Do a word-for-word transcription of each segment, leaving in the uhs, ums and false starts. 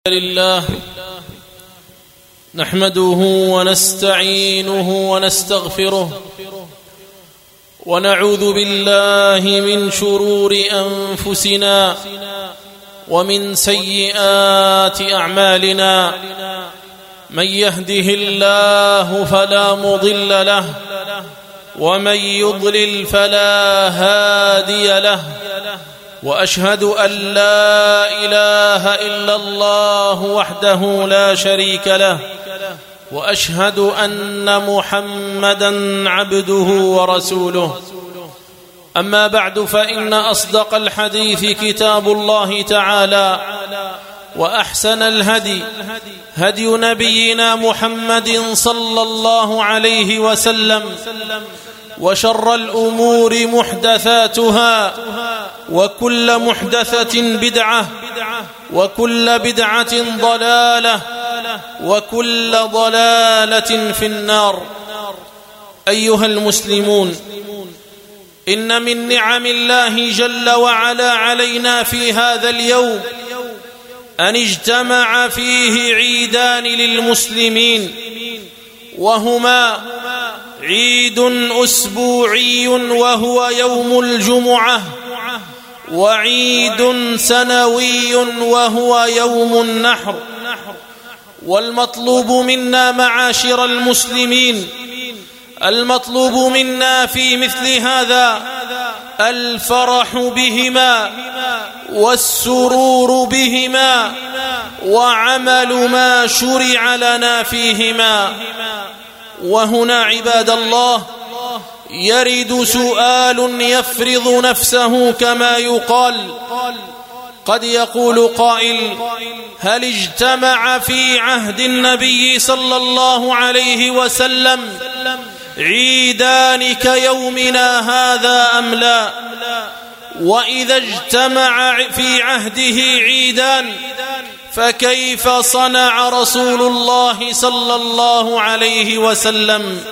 لله نحمده ونستعينه ونستغفره ونعوذ بالله من شرور أنفسنا ومن سيئات أعمالنا. من يهده الله فلا مضل له ومن يضلل فلا هادي له، وأشهد أن لا إله إلا الله وحده لا شريك له، وأشهد أن محمدًا عبده ورسوله. أما بعد، فإن أصدق الحديث كتاب الله تعالى، وأحسن الهدي هدي نبينا محمد صلى الله عليه وسلم، وشر الأمور محدثاتها، وكل محدثة بدعة، وكل بدعة ضلالة، وكل ضلالة في النار. أيها المسلمون، إن من نعم الله جل وعلا علينا في هذا اليوم أن اجتمع فيه عيدان للمسلمين، وهما عيد أسبوعي وهو يوم الجمعة، وعيد سنوي وهو يوم النحر. والمطلوب منا معاشر المسلمين، المطلوب منا في مثل هذا الفرح بهما والسرور بهما وعمل ما شرع لنا فيهما. وهنا عباد الله يرد سؤال يفرض نفسه كما يقال. قد يقول قائل: هل اجتمع في عهد النبي صلى الله عليه وسلم عيدان كيومنا هذا أم لا؟ وإذا اجتمع في عهده عيدان فكيف صنع رسول الله صلى الله عليه وسلم؟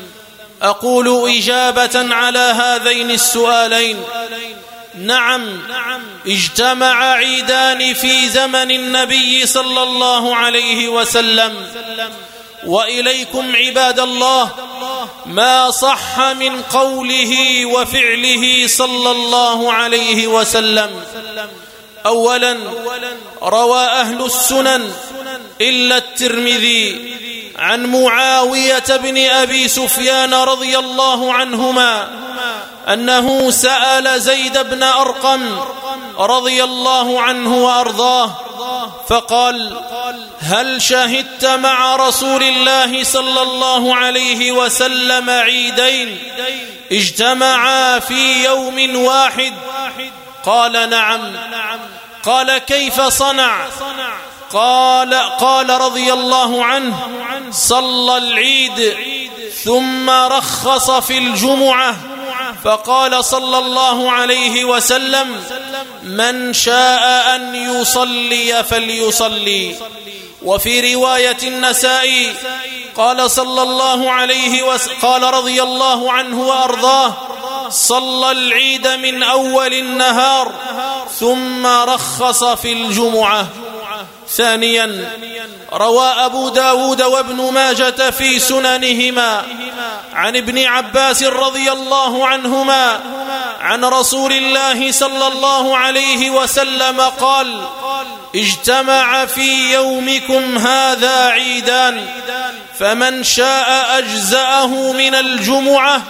أقول إجابة على هذين السؤالين: نعم، اجتمع عيدان في زمن النبي صلى الله عليه وسلم. وإليكم عباد الله ما صح من قوله وفعله صلى الله عليه وسلم. أولا، روى أهل السنن إلا الترمذي عن معاوية بن أبي سفيان رضي الله عنهما أنه سأل زيد بن أرقم رضي الله عنه وأرضاه فقال: هل شهدت مع رسول الله صلى الله عليه وسلم عيدين اجتمعا في يوم واحد؟ قال: نعم. قال: كيف صنع؟ قال قال رضي الله عنه: صلى العيد ثم رخص في الجمعة، فقال صلى الله عليه وسلم: من شاء أن يصلي فليصلي. وفي رواية النسائي قال صلى الله عليه وسلم قال رضي الله عنه وأرضاه: صلى العيد من أول النهار ثم رخص في الجمعة. ثانيا، روى أبو داود وابن ماجة في سننهما عن ابن عباس رضي الله عنهما عن رسول الله صلى الله عليه وسلم قال: اجتمع في يومكم هذا عيدان، فمن شاء أجزأه من الجمعة،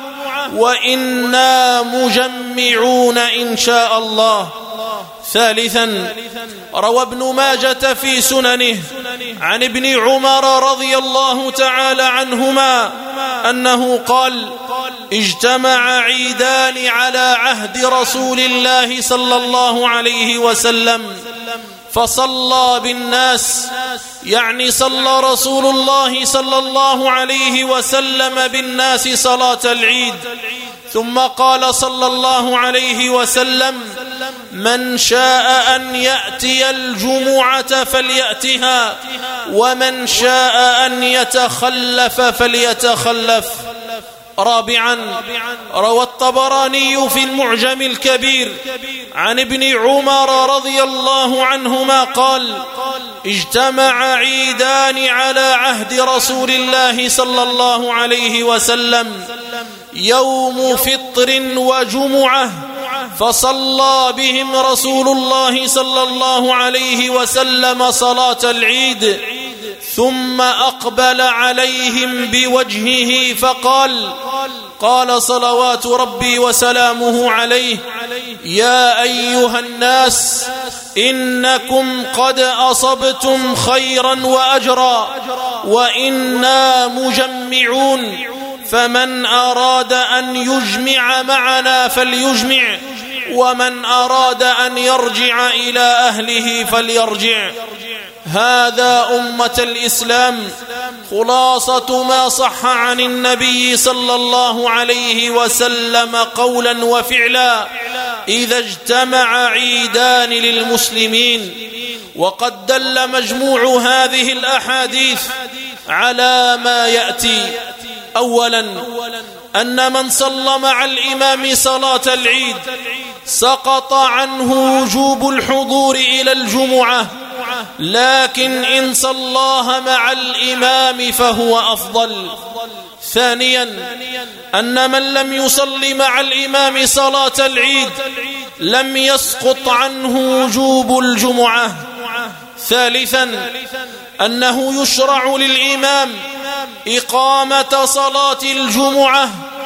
وإنا مجمعون إن شاء الله. ثالثا، روى ابن ماجة في سننه عن ابن عمر رضي الله تعالى عنهما أنه قال: اجتمع عيدان على عهد رسول الله صلى الله عليه وسلم، فصلى بالناس، يعني صلى رسول الله صلى الله عليه وسلم بالناس صلاة العيد، ثم قال صلى الله عليه وسلم: من شاء أن يأتي الجمعة فليأتها، ومن شاء أن يتخلف فليتخلف. رابعا، روى الطبراني في المعجم الكبير عن ابن عمر رضي الله عنهما قال: اجتمع عيدان على عهد رسول الله صلى الله عليه وسلم، يوم فطر وجمعة، فصلى بهم رسول الله صلى الله عليه وسلم صلاة العيد، ثم أقبل عليهم بوجهه فقال: قال صلوات ربي وسلامه عليه: يا أيها الناس، إنكم قد أصبتم خيرا وأجرا، وإنا مجمعون، فمن أراد أن يجمع معنا فليجمع، ومن أراد أن يرجع إلى أهله فليرجع. هذا أمة الإسلام خلاصة ما صح عن النبي صلى الله عليه وسلم قولا وفعلا إذا اجتمع عيدان للمسلمين. وقد دل مجموع هذه الأحاديث على ما يأتي. أولا، أن من صلى مع الإمام صلاة العيد سقط عنه وجوب الحضور إلى الجمعة، لكن إن صلاها مع الإمام فهو أفضل. ثانيا، أن من لم يصل مع الإمام صلاة العيد لم يسقط عنه وجوب الجمعة. ثالثا، أنه يشرع للإمام إقامة صلاة الجمعة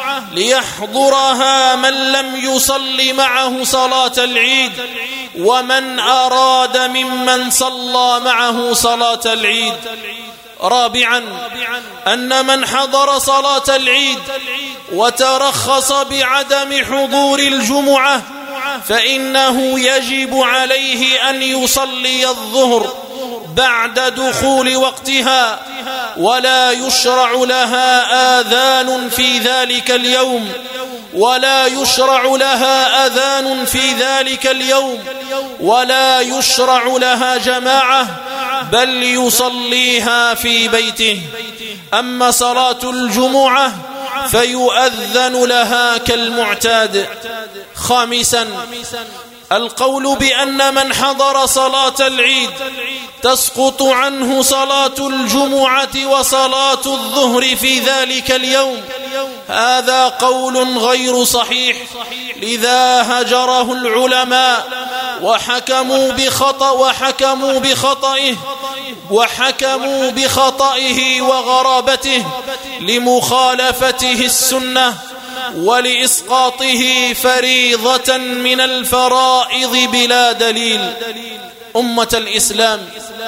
ليحضرها من لم يصل معه صلاة العيد، ومن أراد ممن صلى معه صلاة العيد. رابعا، أن من حضر صلاة العيد وترخص بعدم حضور الجمعة فإنه يجب عليه أن يصلي الظهر بعد دخول وقتها، ولا يشرع لها آذان في ذلك اليوم ولا يشرع لها أذان في ذلك اليوم ولا يشرع لها جماعة، بل يصليها في بيته. أما صلاة الجمعة فيؤذن لها كالمعتاد. خامسا، القول بأن من حضر صلاة العيد تسقط عنه صلاة الجمعة وصلاة الظهر في ذلك اليوم، هذا قول غير صحيح، لذا هجره العلماء وحكموا بخطأ وحكموا بخطئه وحكموا بخطئه وغرابته لمخالفته السنة ولإسقاطه فريضة من الفرائض بلا دليل. أمة الإسلام،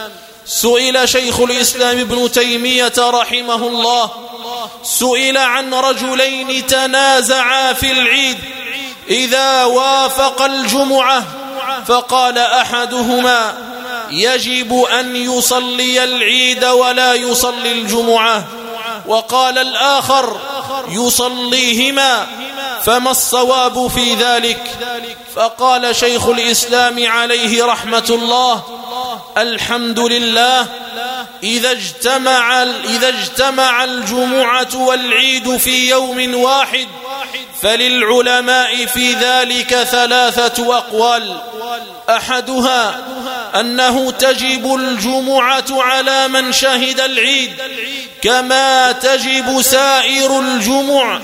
سئل شيخ الإسلام ابن تيمية رحمه الله سئل عن رجلين تنازعا في العيد إذا وافق الجمعة، فقال أحدهما: يجب أن يصلي العيد ولا يصلي الجمعة، وقال الآخر: يصليهما، فما الصواب في ذلك؟ فقال شيخ الإسلام عليه رحمة الله: الحمد لله، إذا اجتمع, إذا اجتمع الجمعة والعيد في يوم واحد فللعلماء في ذلك ثلاثة أقوال. أحدها أنه تجب الجمعة على من شهد العيد كما تجب سائر الجمع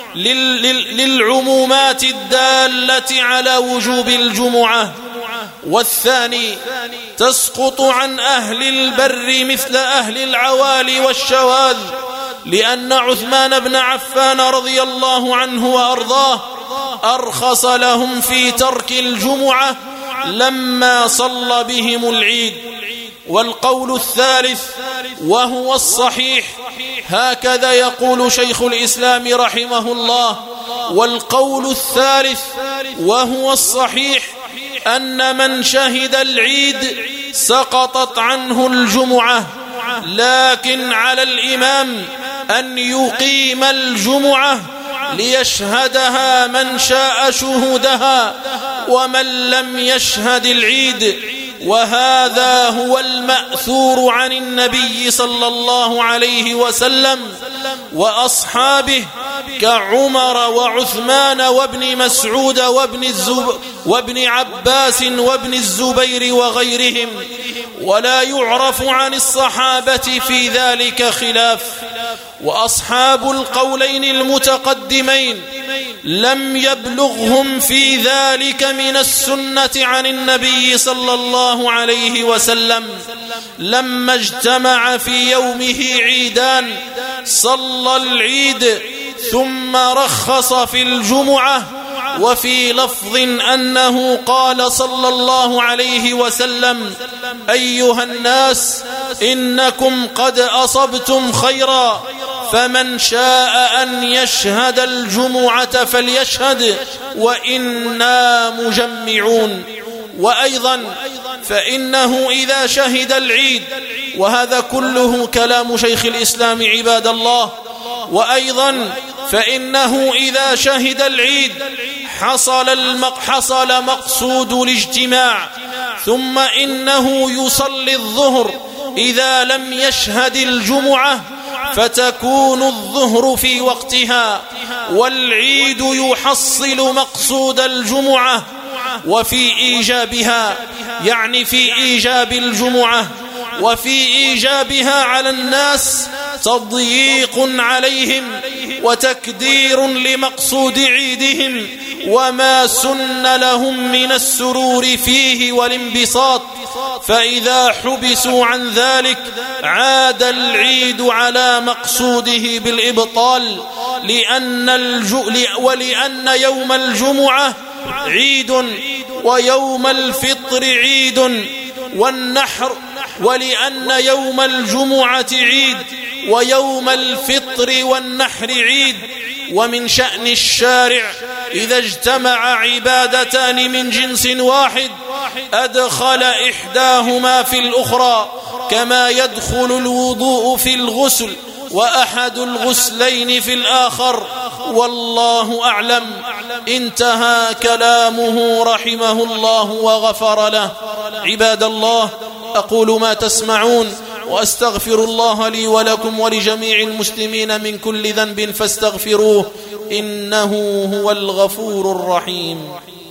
للعمومات الدالة على وجوب الجمعة. والثاني تسقط عن أهل البر مثل أهل العوالي والشواذ، لأن عثمان بن عفان رضي الله عنه وأرضاه أرخص لهم في ترك الجمعة لما صلى بهم العيد. والقول الثالث وهو الصحيح، هكذا يقول شيخ الإسلام رحمه الله: والقول الثالث وهو الصحيح أن من شهد العيد سقطت عنه الجمعة، لكن على الإمام أن يقيم الجمعة ليشهدها من شاء شهودها ومن لم يشهد العيد، وهذا هو المأثور عن النبي صلى الله عليه وسلم وأصحابه كعمر وعثمان وابن مسعود وابن, الزب وابن عباس وابن الزبير وغيرهم، ولا يعرف عن الصحابة في ذلك خلاف. وأصحاب القولين المتقدمين لم يبلغهم في ذلك من السنة عن النبي صلى الله عليه وسلم. لما اجتمع في يومه عيدان صلى العيد ثم رخص في الجمعة. وفي لفظ أنه قال صلى الله عليه وسلم: أيها الناس إنكم قد أصبتم خيرا، فمن شاء أن يشهد الجمعة فليشهد وإنا مجمعون. وأيضا فإنه إذا شهد العيد، وهذا كله كلام شيخ الإسلام عباد الله، وأيضا فإنه إذا شهد العيد حصل, المق حصل مقصود الاجتماع، ثم إنه يصلي الظهر إذا لم يشهد الجمعة، فتكون الظهر في وقتها، والعيد يحصل مقصود الجمعة. وفي إيجابها، يعني في إيجاب الجمعة وفي إيجابها على الناس، تضييق عليهم وتكدير لمقصود عيدهم وما سن لهم من السرور فيه والانبساط. فإذا حبسوا عن ذلك عاد العيد على مقصوده بالإبطال، لأن الج... ولأن يوم الجمعة عيد ويوم الفطر عيد والنحر ولأن يوم الجمعة عيد ويوم الفطر والنحر عيد. ومن شأن الشارع إذا اجتمع عبادتان من جنس واحد أدخل إحداهما في الأخرى، كما يدخل الوضوء في الغسل وأحد الغسلين في الآخر، والله أعلم. انتهى كلامه رحمه الله وغفر له. عباد الله، أقول ما تسمعون وأستغفر الله لي ولكم ولجميع المسلمين من كل ذنب فاستغفروه، إنه هو الغفور الرحيم.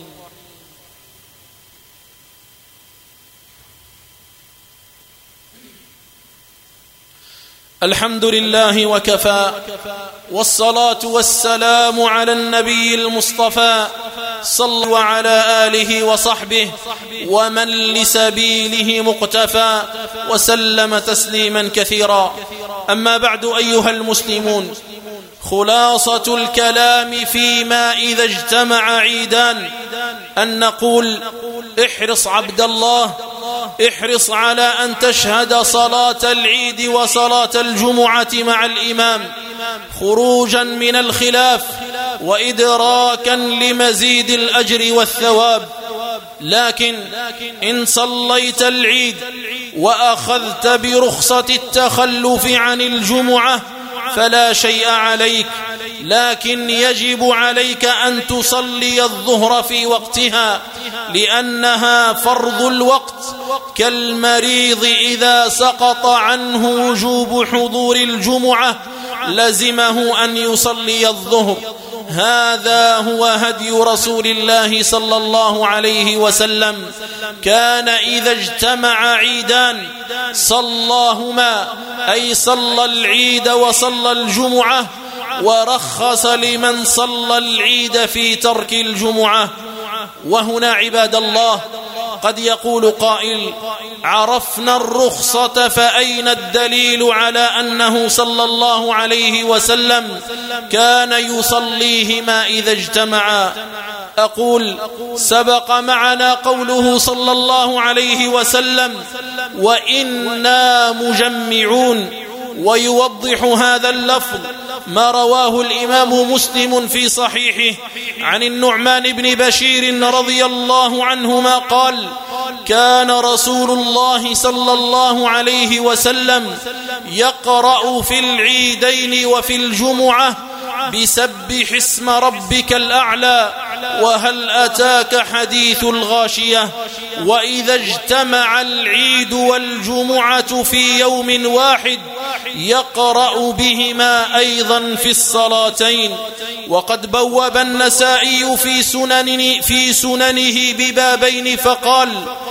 الحمد لله وكفى، والصلاة والسلام على النبي المصطفى صلى وعلى آله وصحبه ومن لسبيله مقتفى وسلم تسليما كثيرا. أما بعد أيها المسلمون، خلاصة الكلام فيما إذا اجتمع عيدان أن نقول: احرص عبد الله، احرص على أن تشهد صلاة العيد وصلاة الجمعة مع الإمام، خروجا من الخلاف وإدراكا لمزيد الأجر والثواب. لكن إن صليت العيد وأخذت برخصة التخلف عن الجمعة فلا شيء عليك، لكن يجب عليك أن تصلي الظهر في وقتها، لأنها فرض الوقت، كالمريض إذا سقط عنه وجوب حضور الجمعة لزمه أن يصلي الظهر. هذا هو هدي رسول الله صلى الله عليه وسلم، كان إذا اجتمع عيدان صلاهما، أي صلى العيد وصلى الجمعة، ورخص لمن صلى العيد في ترك الجمعة. وهنا عباد الله قد يقول قائل: عرفنا الرخصة فأين الدليل على أنه صلى الله عليه وسلم كان يصليهما إذا اجتمعا؟ أقول: سبق معنا قوله صلى الله عليه وسلم: وإنا مجمعون. ويوضح هذا اللفظ ما رواه الإمام مسلم في صحيحه عن النعمان بن بشير رضي الله عنهما قال: كان رسول الله صلى الله عليه وسلم يقرأ في العيدين وفي الجمعة بسبح اسم ربك الأعلى وهل أتاك حديث الغاشية. وإذا اجتمع العيد والجمعة في يوم واحد يقرأ بهما أيضا في الصلاتين. وقد بوب النسائي في سنن في سننه ببابين فقال: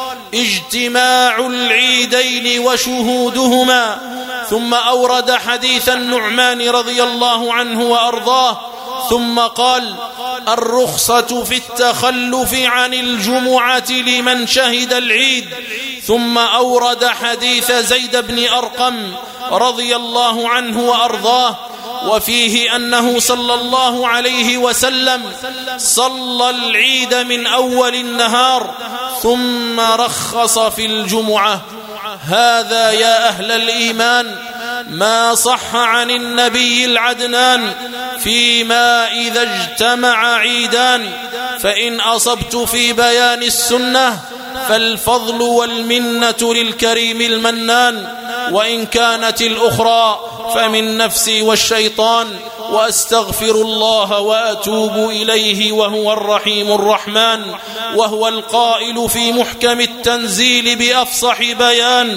اجتماع العيدين وشهودهما. ثم أورد حديث النعمان رضي الله عنه وأرضاه، ثم قال: الرخصة في التخلف عن الجمعة لمن شهد العيد. ثم أورد حديث زيد بن أرقم رضي الله عنه وأرضاه، وفيه أنه صلى الله عليه وسلم صلى العيد من أول النهار ثم رخص في الجمعة. هذا يا أهل الإيمان ما صح عن النبي العدنان فيما إذا اجتمع عيدان، فإن أصبت في بيان السنة فالفضل والمنة للكريم المنان، وإن كانت الأخرى فمن نفسي والشيطان، وأستغفر الله وأتوب إليه وهو الرحيم الرحمن، وهو القائل في محكم التنزيل بأفصح بيان: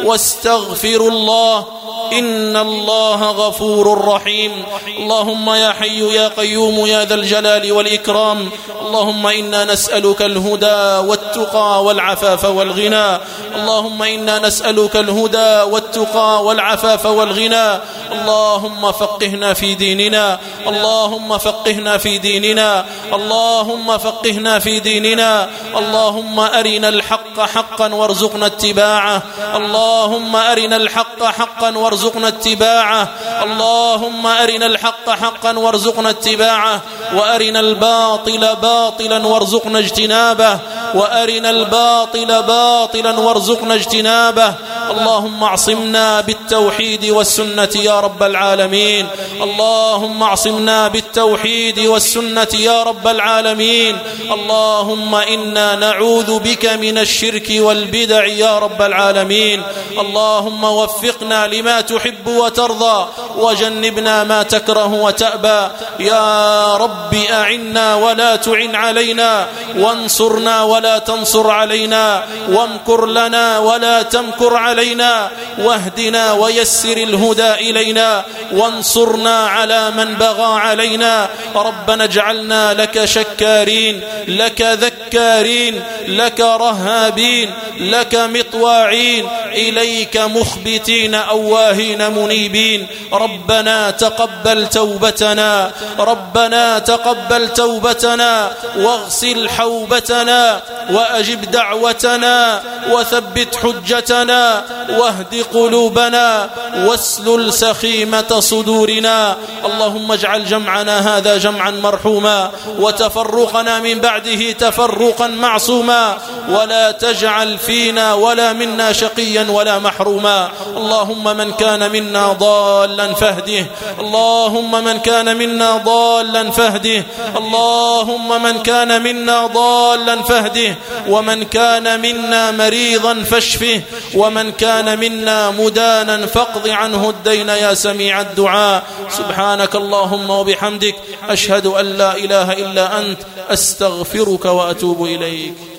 واستغفر الله إن الله غفور رحيم. اللهم يا حي يا قيوم يا ذا الجلال والإكرام، اللهم إنا نسألك الهدى والتقى والعفاف والغنى. اللهم إنا نسألك الهدى والتقى والعفاف والغنى. اللهم فقهنا في ديننا، اللهم فقهنا في ديننا، اللهم فقهنا في ديننا. اللهم أرنا الحق حقا وارزقنا اتباعه، اللهم أرنا الحق حقا وارزقنا اتباعه، اللهم أرنا الحق حقا وارزقنا اتباعه، وأرنا الباطل باطلا وارزقنا اجتنابه، وأرنا الباطل باطلا وارزقنا اجتنابه. اللهم اعصمنا بالتوحيد والسنة يا رب العالمين، اللهم اعصمنا بالتوحيد والسنة يا رب العالمين. اللهم إنا نعوذ بك من الشرك والبدع يا رب العالمين. اللهم وفقنا لما تحب وترضى، وجنبنا ما تكره وتأبى. يا رب أعنا ولا تعن علينا، وانصرنا ولا تنصر علينا، وامكر لنا ولا تمكر علينا، واهدنا ويسر الهدى إلينا، وانصرنا على من بغى علينا. ربنا اجعلنا لك شكارين، لك ذكارين، لك رهابين، لك مطواعين، إليك مخبتين أواهين منيبين. ربنا تقبل توبتنا، ربنا تقبل توبتنا، واغسل حوبتنا، وأجب دعوتنا، وثبت حجتنا، واهد قلوبنا، واسلل سخيمة صدورنا. اللهم اجعل جمعنا هذا جمعا مرحوما، وتفرقنا من بعده تفرقا معصوما، ولا تجعل فينا ولا منا شقيا ولا محروما. اللهم من كان منا ضالا فاهده، اللهم من كان منا ضالا فاهده، اللهم من كان منا ضالا فاهده، ومن كان منا مريضا فاشفه، ومن كان منا مدانا فاقض عنه الدين يا سميع الدعاء. سبحانك اللهم وبحمدك، أشهد أن لا إله إلا أنت، أستغفرك وأتوب إليك.